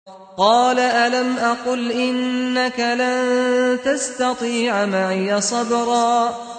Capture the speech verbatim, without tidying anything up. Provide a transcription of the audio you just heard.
قال ألم أقل إنك لن تستطيع معي صبرا